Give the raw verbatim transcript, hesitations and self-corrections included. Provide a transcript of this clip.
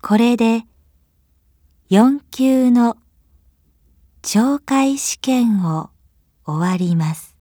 これでよん級の懲戒試験を終わります。